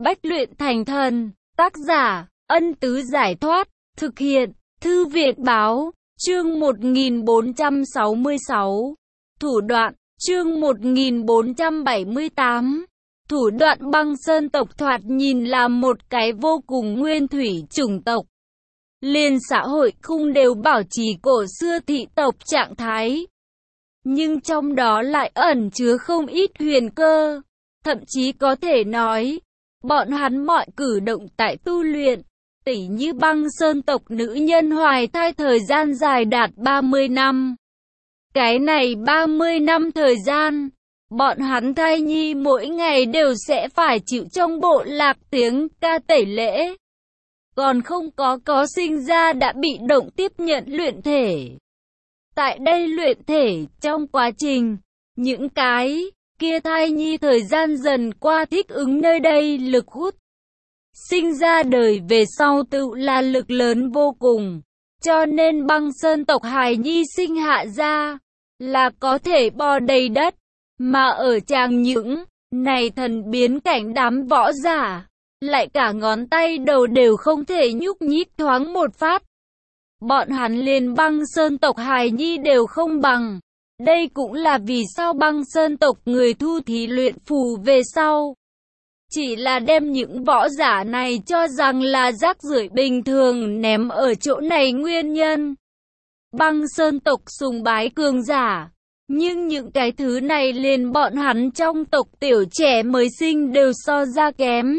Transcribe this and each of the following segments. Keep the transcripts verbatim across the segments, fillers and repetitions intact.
Bách luyện thành thần. Tác giả, Ân Tứ Giải Thoát. Thực hiện, Thư viện Báo. Chương một nghìn bốn trăm sáu mươi sáu. Thủ đoạn. Chương một nghìn bốn trăm bảy mươi tám. Thủ đoạn băng sơn tộc thoạt nhìn là một cái vô cùng nguyên thủy chủng tộc. Liên xã hội khung đều bảo trì cổ xưa thị tộc trạng thái. Nhưng trong đó lại ẩn chứa không ít huyền cơ. Thậm chí có thể nói, bọn hắn mọi cử động tại tu luyện, tỉ như băng sơn tộc nữ nhân hoài thai thời gian dài đạt ba mươi năm. Cái này ba mươi năm thời gian, bọn hắn thai nhi mỗi ngày đều sẽ phải chịu trong bộ lạc tiếng ca tẩy lễ. Còn không có có sinh ra đã bị động tiếp nhận luyện thể. Tại đây luyện thể, trong quá trình, những cái kia thai nhi thời gian dần qua thích ứng nơi đây lực hút. Sinh ra đời về sau tự là lực lớn vô cùng. Cho nên băng sơn tộc hài nhi sinh hạ ra, là có thể bò đầy đất. Mà ở tràng những này thần biến cảnh đám võ giả, lại cả ngón tay đầu đều không thể nhúc nhích thoáng một phát. Bọn hắn liền băng sơn tộc hài nhi đều không bằng. Đây cũng là vì sao băng sơn tộc người thu thí luyện phù về sau. Chỉ là đem những võ giả này cho rằng là rác rưởi bình thường ném ở chỗ này nguyên nhân. Băng sơn tộc sùng bái cường giả. Nhưng những cái thứ này liền bọn hắn trong tộc tiểu trẻ mới sinh đều so ra kém.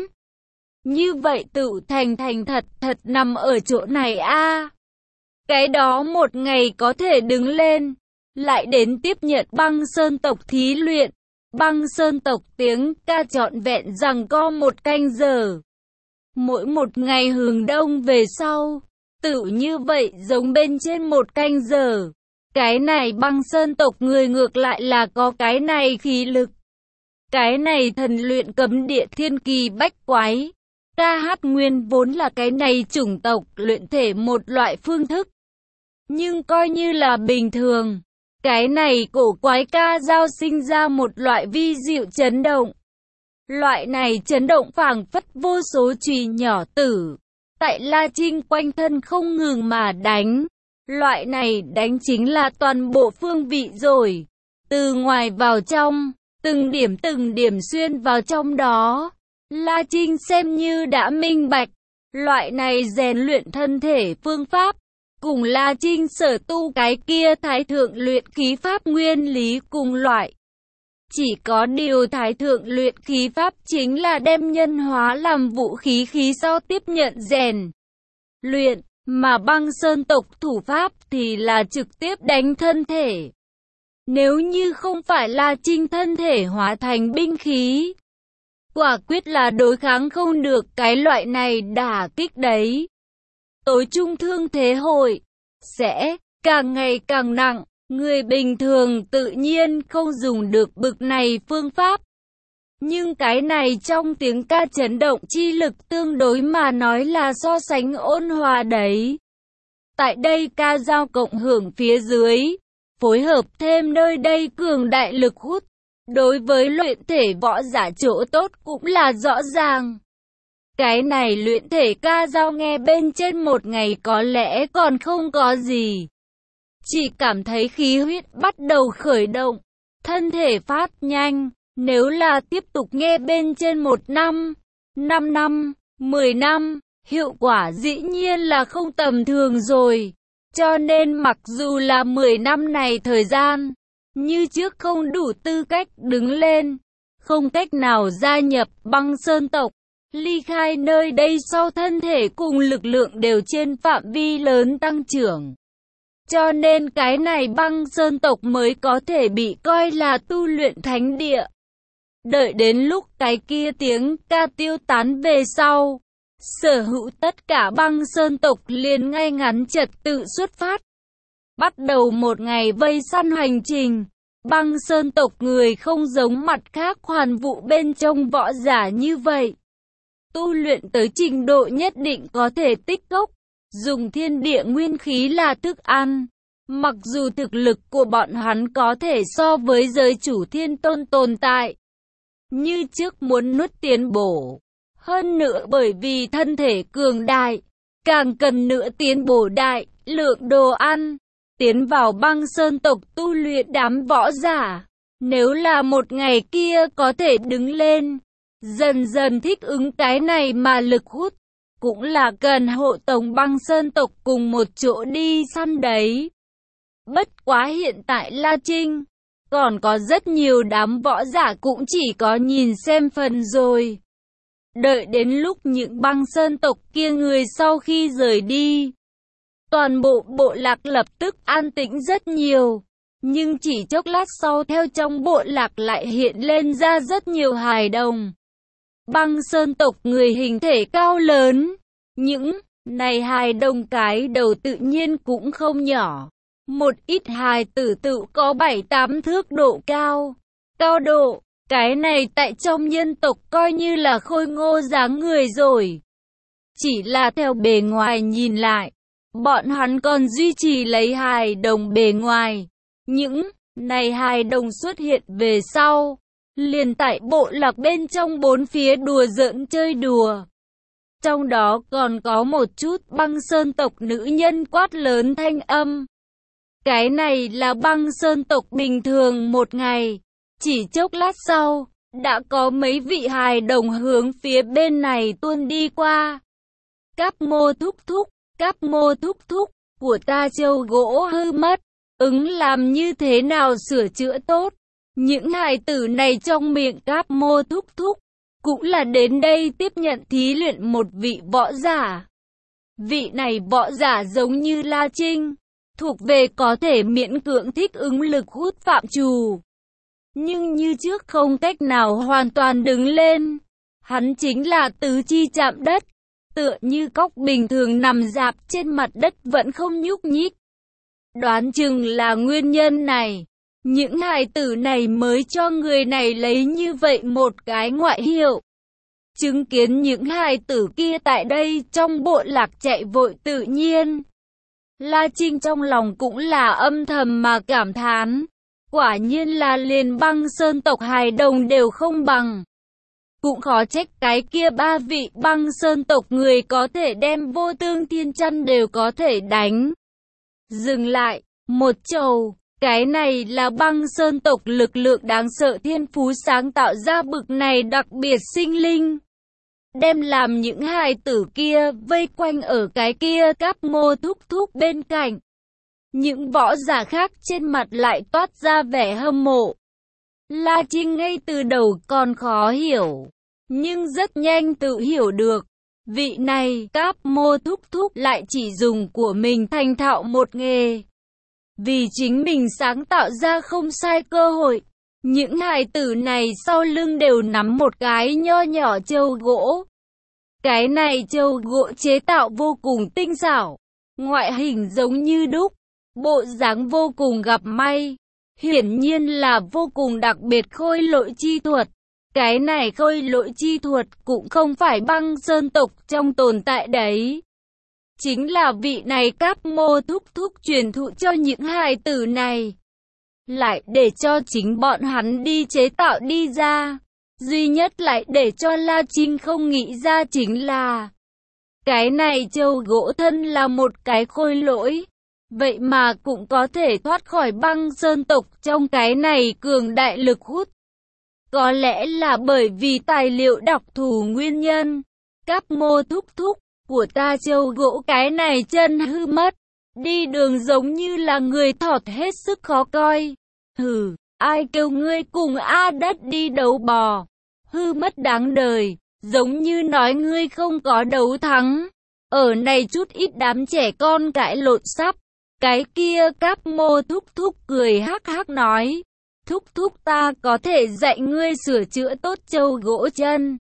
Như vậy tự thành thành thật thật nằm ở chỗ này a à. Cái đó một ngày có thể đứng lên, lại đến tiếp nhận băng sơn tộc thí luyện. Băng sơn tộc tiếng ca trọn vẹn rằng co một canh giờ. Mỗi một ngày hướng đông về sau, tự như vậy giống bên trên một canh giờ. Cái này băng sơn tộc người ngược lại là có cái này khí lực. Cái này thần luyện cấm địa thiên kỳ bách quái. Ca hát nguyên vốn là cái này chủng tộc luyện thể một loại phương thức. Nhưng coi như là bình thường, cái này cổ quái ca dao sinh ra một loại vi diệu chấn động. Loại này chấn động phảng phất vô số chùy nhỏ tử, tại La Trinh quanh thân không ngừng mà đánh. Loại này đánh chính là toàn bộ phương vị rồi. Từ ngoài vào trong, từng điểm từng điểm xuyên vào trong đó. La Trinh xem như đã minh bạch. Loại này rèn luyện thân thể phương pháp, cùng La Trinh sở tu cái kia thái thượng luyện khí pháp nguyên lý cùng loại. Chỉ có điều thái thượng luyện khí pháp chính là đem nhân hóa làm vũ khí khí sau tiếp nhận rèn luyện. Mà băng sơn tộc thủ pháp thì là trực tiếp đánh thân thể. Nếu như không phải La Trinh thân thể hóa thành binh khí, quả quyết là đối kháng không được cái loại này đả kích đấy. Tối trung thương thế hội sẽ càng ngày càng nặng. Người bình thường tự nhiên không dùng được bực này phương pháp. Nhưng cái này trong tiếng ca chấn động chi lực tương đối mà nói là so sánh ôn hòa đấy. Tại đây ca dao cộng hưởng phía dưới, phối hợp thêm nơi đây cường đại lực hút, đối với luyện thể võ giả chỗ tốt cũng là rõ ràng. Cái này luyện thể ca dao nghe bên trên một ngày có lẽ còn không có gì. Chỉ cảm thấy khí huyết bắt đầu khởi động, thân thể phát nhanh. Nếu là tiếp tục nghe bên trên một năm, năm năm, mười năm, hiệu quả dĩ nhiên là không tầm thường rồi. Cho nên mặc dù là mười năm này thời gian, như trước không đủ tư cách đứng lên, không cách nào gia nhập băng sơn tộc, ly khai nơi đây sau thân thể cùng lực lượng đều trên phạm vi lớn tăng trưởng. Cho nên cái này băng sơn tộc mới có thể bị coi là tu luyện thánh địa. Đợi đến lúc cái kia tiếng ca tiêu tán về sau, sở hữu tất cả băng sơn tộc liền ngay ngắn trật tự xuất phát. Bắt đầu một ngày vây săn hành trình. Băng sơn tộc người không giống mặt khác hoàn vụ bên trong võ giả như vậy. Tu luyện tới trình độ nhất định có thể tích cốc, dùng thiên địa nguyên khí là thức ăn. Mặc dù thực lực của bọn hắn có thể so với giới chủ thiên tôn tồn tại, như trước muốn nuốt tiến bổ, Hơn nữa bởi vì thân thể cường đại, càng cần nữa tiến bổ đại, lượng đồ ăn, tiến vào băng sơn tộc tu luyện đám võ giả. Nếu là một ngày kia có thể đứng lên, dần dần thích ứng cái này mà lực hút, cũng là cần hộ tống băng sơn tộc cùng một chỗ đi săn đấy. Bất quá hiện tại La Trinh, còn có rất nhiều đám võ giả cũng chỉ có nhìn xem phần rồi. Đợi đến lúc những băng sơn tộc kia người sau khi rời đi, toàn bộ bộ lạc lập tức an tĩnh rất nhiều. Nhưng chỉ chốc lát sau theo trong bộ lạc lại hiện lên ra rất nhiều hài đồng. Băng sơn tộc người hình thể cao lớn. Những này hài đồng cái đầu tự nhiên cũng không nhỏ. Một ít hài tử tự có bảy tám thước độ cao. Cao độ, cái này tại trong nhân tộc coi như là khôi ngô dáng người rồi. Chỉ là theo bề ngoài nhìn lại, bọn hắn còn duy trì lấy hài đồng bề ngoài. Những này hài đồng xuất hiện về sau, liền tại bộ lạc bên trong bốn phía đùa giỡn chơi đùa. Trong đó còn có một chút băng sơn tộc nữ nhân quát lớn thanh âm. Cái này là băng sơn tộc bình thường một ngày. Chỉ chốc lát sau, đã có mấy vị hài đồng hướng phía bên này tuôn đi qua. Cáp mô thúc thúc, cáp mô thúc thúc, của ta châu gỗ hư mất. Ứng làm như thế nào sửa chữa tốt? Những hài tử này trong miệng cáp mô thúc thúc, cũng là đến đây tiếp nhận thí luyện một vị võ giả. Vị này võ giả giống như La Trinh, thuộc về có thể miễn cưỡng thích ứng lực hút phạm trù. Nhưng như trước không cách nào hoàn toàn đứng lên. Hắn chính là tứ chi chạm đất, tựa như cóc bình thường nằm rạp trên mặt đất vẫn không nhúc nhích. Đoán chừng là nguyên nhân này, những hài tử này mới cho người này lấy như vậy một cái ngoại hiệu. Chứng kiến những hài tử kia tại đây trong bộ lạc chạy vội tự nhiên. La Trinh trong lòng cũng là âm thầm mà cảm thán. Quả nhiên là liền băng sơn tộc hài đồng đều không bằng. Cũng khó trách cái kia ba vị băng sơn tộc người có thể đem vô tương thiên chăn đều có thể đánh. Dừng lại, một chầu, cái này là băng sơn tộc lực lượng đáng sợ thiên phú sáng tạo ra bực này đặc biệt sinh linh. Đem làm những hài tử kia vây quanh ở cái kia cáp mô thúc thúc bên cạnh. Những võ giả khác trên mặt lại toát ra vẻ hâm mộ. La Trinh ngay từ đầu còn khó hiểu, nhưng rất nhanh tự hiểu được. Vị này cáp mô thúc thúc lại chỉ dùng của mình thành thạo một nghề. Vì chính mình sáng tạo ra không sai cơ hội. Những hài tử này sau lưng đều nắm một cái nho nhỏ trâu gỗ. Cái này trâu gỗ chế tạo vô cùng tinh xảo. Ngoại hình giống như đúc. Bộ dáng vô cùng gặp may. Hiển nhiên là vô cùng đặc biệt khôi lỗi chi thuật. Cái này khôi lỗi chi thuật cũng không phải băng sơn tộc trong tồn tại đấy. Chính là vị này cáp mô thúc thúc truyền thụ cho những hài tử này. Lại để cho chính bọn hắn đi chế tạo đi ra. Duy nhất lại để cho La Trinh không nghĩ ra chính là cái này trâu gỗ thân là một cái khôi lỗi. Vậy mà cũng có thể thoát khỏi băng sơn tộc trong cái này cường đại lực hút. Có lẽ là bởi vì tài liệu đặc thù nguyên nhân. Cáp mô thúc thúc, của ta trâu gỗ cái này chân hư mất. Đi đường giống như là người thọt hết sức khó coi. Hừ, ai kêu ngươi cùng A đất đi đấu bò. Hư mất đáng đời, giống như nói ngươi không có đấu thắng. Ở này chút ít đám trẻ con cãi lộn sắp. Cái kia cáp mô thúc thúc cười hắc hắc nói. Thúc thúc ta có thể dạy ngươi sửa chữa tốt trâu gỗ chân.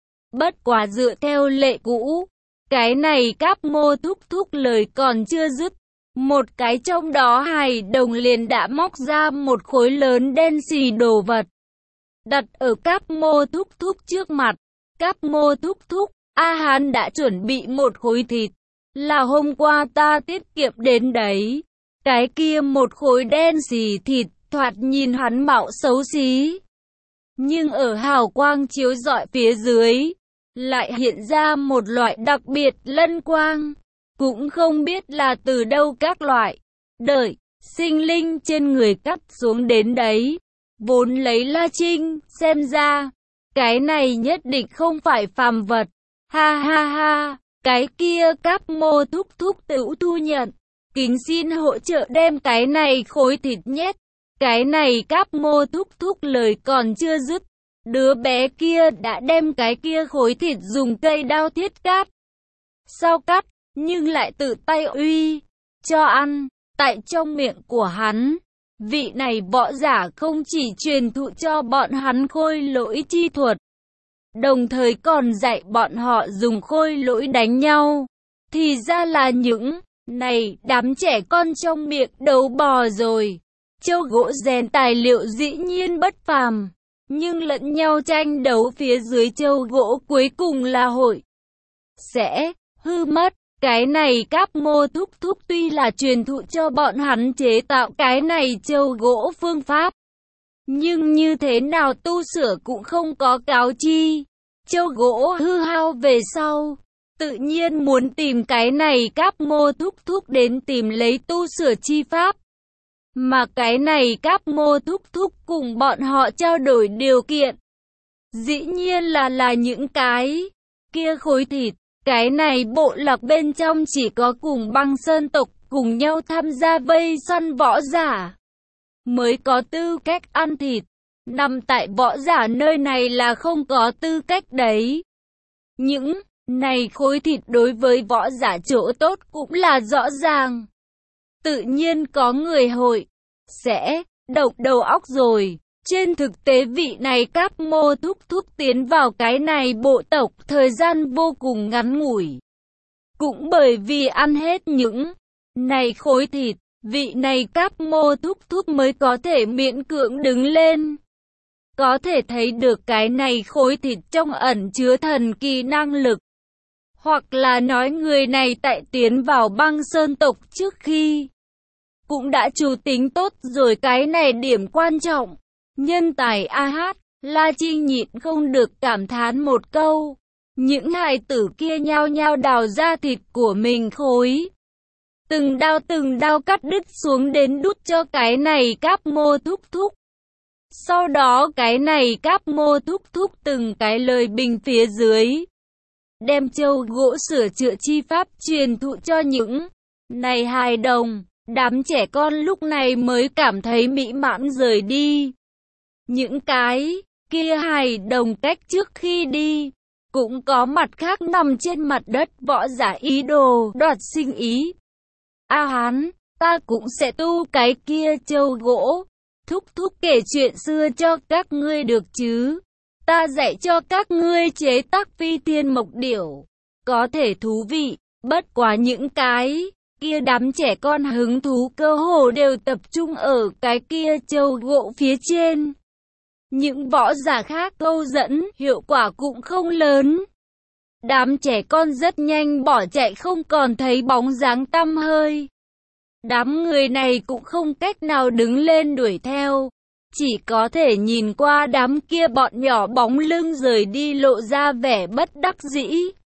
Bất quá dựa theo lệ cũ. Cái này cáp mô thúc thúc lời còn chưa dứt. Một cái trong đó hài đồng liền đã móc ra một khối lớn đen xì đồ vật. Đặt ở cáp mô thúc thúc trước mặt. Cáp mô thúc thúc, A Hán đã chuẩn bị một khối thịt. Là hôm qua ta tiết kiệm đến đấy. Cái kia một khối đen xì thịt, thoạt nhìn hắn mạo xấu xí. Nhưng ở hào quang chiếu rọi phía dưới, lại hiện ra một loại đặc biệt lân quang. Cũng không biết là từ đâu các loại đợi sinh linh trên người cắt xuống đến đấy. Vốn lấy La Trinh xem ra, cái này nhất định không phải phàm vật. Ha ha ha, cái kia Cáp Mô thúc thúc tửu thu nhận. Kính xin hỗ trợ đem cái này khối thịt nhét. Cái này Cáp Mô thúc thúc lời còn chưa dứt. Đứa bé kia đã đem cái kia khối thịt dùng cây đao thiết cắt. Sao cắt, nhưng lại tự tay uy cho ăn. Tại trong miệng của hắn, vị này võ giả không chỉ truyền thụ cho bọn hắn khôi lỗi chi thuật, đồng thời còn dạy bọn họ dùng khôi lỗi đánh nhau. Thì ra là những này đám trẻ con trong miệng đấu bò rồi. Châu gỗ rèn tài liệu dĩ nhiên bất phàm, nhưng lẫn nhau tranh đấu phía dưới châu gỗ cuối cùng là hội sẽ hư mất. Cái này Cáp Mô thúc thúc tuy là truyền thụ cho bọn hắn chế tạo cái này châu gỗ phương pháp, nhưng như thế nào tu sửa cũng không có cáo chi. Châu gỗ hư hao về sau, tự nhiên muốn tìm cái này Cáp Mô thúc thúc đến tìm lấy tu sửa chi pháp. Mà cái này Cáp Mô thúc thúc cùng bọn họ trao đổi điều kiện, dĩ nhiên là là những cái kia khối thịt. Cái này bộ lạc bên trong chỉ có cùng Băng Sơn tộc cùng nhau tham gia vây săn võ giả mới có tư cách ăn thịt. Nằm tại võ giả nơi này là không có tư cách đấy. Những này khối thịt đối với võ giả chỗ tốt cũng là rõ ràng. Tự nhiên có người hội sẽ độc đầu óc rồi. Trên thực tế vị này Cáp Mô thúc thúc tiến vào cái này bộ tộc thời gian vô cùng ngắn ngủi. Cũng bởi vì ăn hết những này khối thịt, vị này Cáp Mô thúc thúc mới có thể miễn cưỡng đứng lên. Có thể thấy được cái này khối thịt trong ẩn chứa thần kỳ năng lực. Hoặc là nói người này tại tiến vào Băng Sơn tộc trước khi cũng đã chủ tính tốt rồi cái này điểm quan trọng. Nhân tài a hát, La Trinh nhịn không được cảm thán một câu. Những hài tử kia nhao nhao đào ra thịt của mình khối. Từng đao từng đao cắt đứt xuống đến đút cho cái này Cáp Mô thúc thúc. Sau đó cái này Cáp Mô thúc thúc từng cái lời bình phía dưới. Đem châu gỗ sửa chữa chi pháp truyền thụ cho những này hài đồng. Đám trẻ con lúc này mới cảm thấy mỹ mãn rời đi. Những cái kia hài đồng cách trước khi đi, cũng có mặt khác nằm trên mặt đất võ giả ý đồ đoạt sinh ý. A Hán, ta cũng sẽ tu cái kia châu gỗ. Thúc thúc kể chuyện xưa cho các ngươi được chứ. Ta dạy cho các ngươi chế tác phi thiên mộc điểu. Có thể thú vị, bất quá những cái kia đám trẻ con hứng thú cơ hồ đều tập trung ở cái kia châu gỗ phía trên. Những võ giả khác câu dẫn hiệu quả cũng không lớn. Đám trẻ con rất nhanh bỏ chạy không còn thấy bóng dáng tăm hơi. Đám người này cũng không cách nào đứng lên đuổi theo. Chỉ có thể nhìn qua đám kia bọn nhỏ bóng lưng rời đi lộ ra vẻ bất đắc dĩ.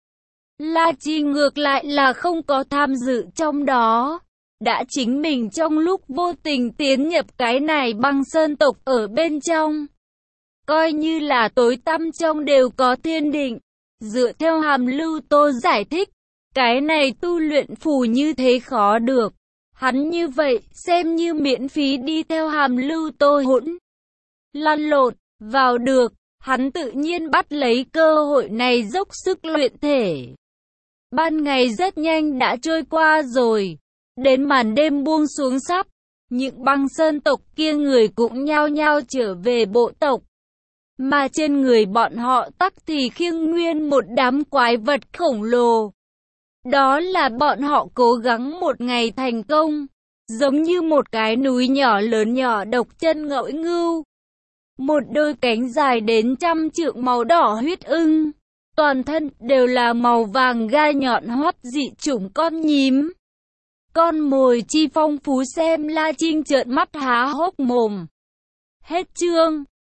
La Chi ngược lại là không có tham dự trong đó. Đã chính mình trong lúc vô tình tiến nhập cái này Băng Sơn tộc ở bên trong. Coi như là tối tăm trong đều có thiên định. Dựa theo Hàm Lưu Tô giải thích, cái này tu luyện phù như thế khó được. Hắn như vậy xem như miễn phí đi theo Hàm Lưu Tô hỗn lăn lộn vào được. Hắn tự nhiên bắt lấy cơ hội này dốc sức luyện thể. Ban ngày rất nhanh đã trôi qua rồi. Đến màn đêm buông xuống sắp, những Băng Sơn tộc kia người cũng nhao nhao trở về bộ tộc. Mà trên người bọn họ tắc thì khiêng nguyên một đám quái vật khổng lồ. Đó là bọn họ cố gắng một ngày thành công, giống như một cái núi nhỏ lớn nhỏ độc chân ngõi ngưu. Một đôi cánh dài đến trăm trượng màu đỏ huyết ưng, toàn thân đều là màu vàng gai nhọn hoắt dị chủng con nhím. Con mồi chi phong phú xem La Trinh trợn mắt há hốc mồm. Hết chương.